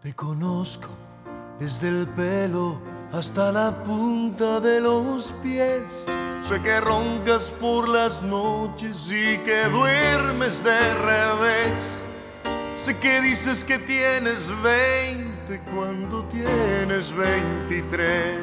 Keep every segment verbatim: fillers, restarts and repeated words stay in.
Te conozco desde el pelo hasta la punta de los pies. Sé que roncas por las noches y que duermes de revés. Sé que dices que tienes veinte cuando tienes veintitrés.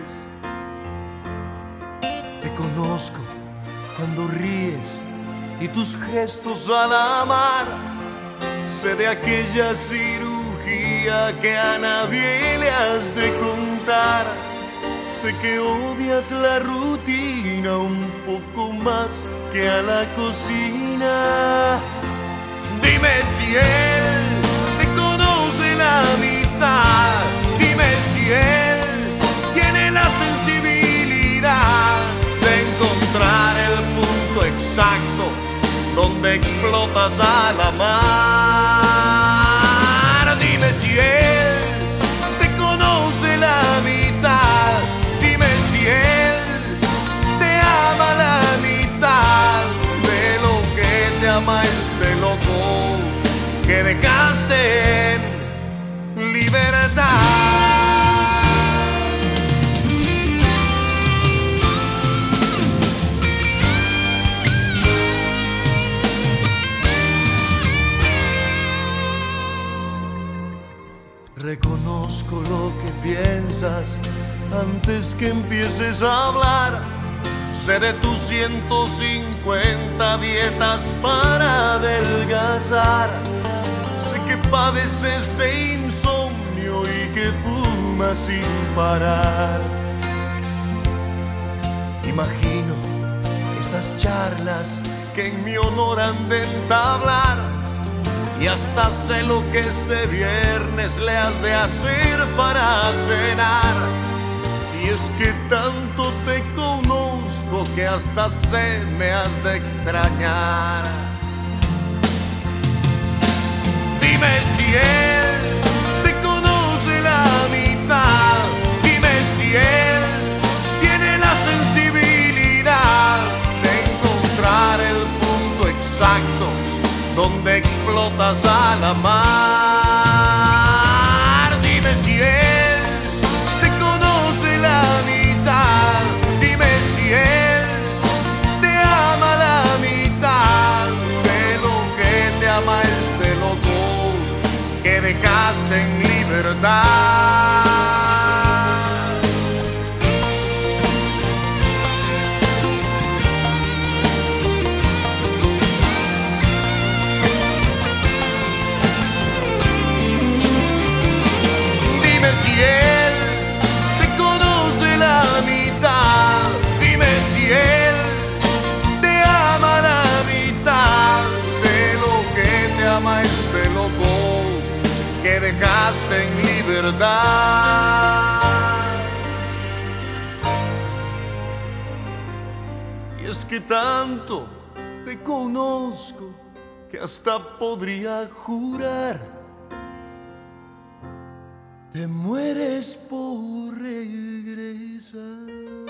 Te conozco cuando ríes y tus gestos al amar. Sé de aquella cirugía que a nadie le has de contar. Sé que odias la rutina un poco más que a la cocina. Dime si él te conoce la mitad. Dime si él tiene la sensibilidad de encontrar el punto exacto donde explotas al amar. Dime si él te conoce la mitad. Dime si él te ama la mitad de lo que te ama este loco que dejaste en libertad. Reconozco lo que piensas antes que empieces a hablar. Sé de tus ciento cincuenta dietas para adelgazar. Sé que padeces de insomnio y que fumas sin parar. Imagino esas charlas que en mi honor han de entablar. Y hasta sé lo que este viernes le has de hacer para cenar. Y es que tanto te conozco que hasta sé me has de extrañar. Dime si él te conoce la mitad. Dime si él tiene la sensibilidad de encontrar el punto exacto donde explotas al amar. Dime si él te conoce la mitad. Dime si él te ama la mitad de lo que te ama este loco que dejaste en libertad. Si él te conoce la mitad. Dime si él te ama la mitad de lo que te ama este loco que dejaste en libertad. Y es que tanto te conozco que hasta podría jurar te mueres por regresar.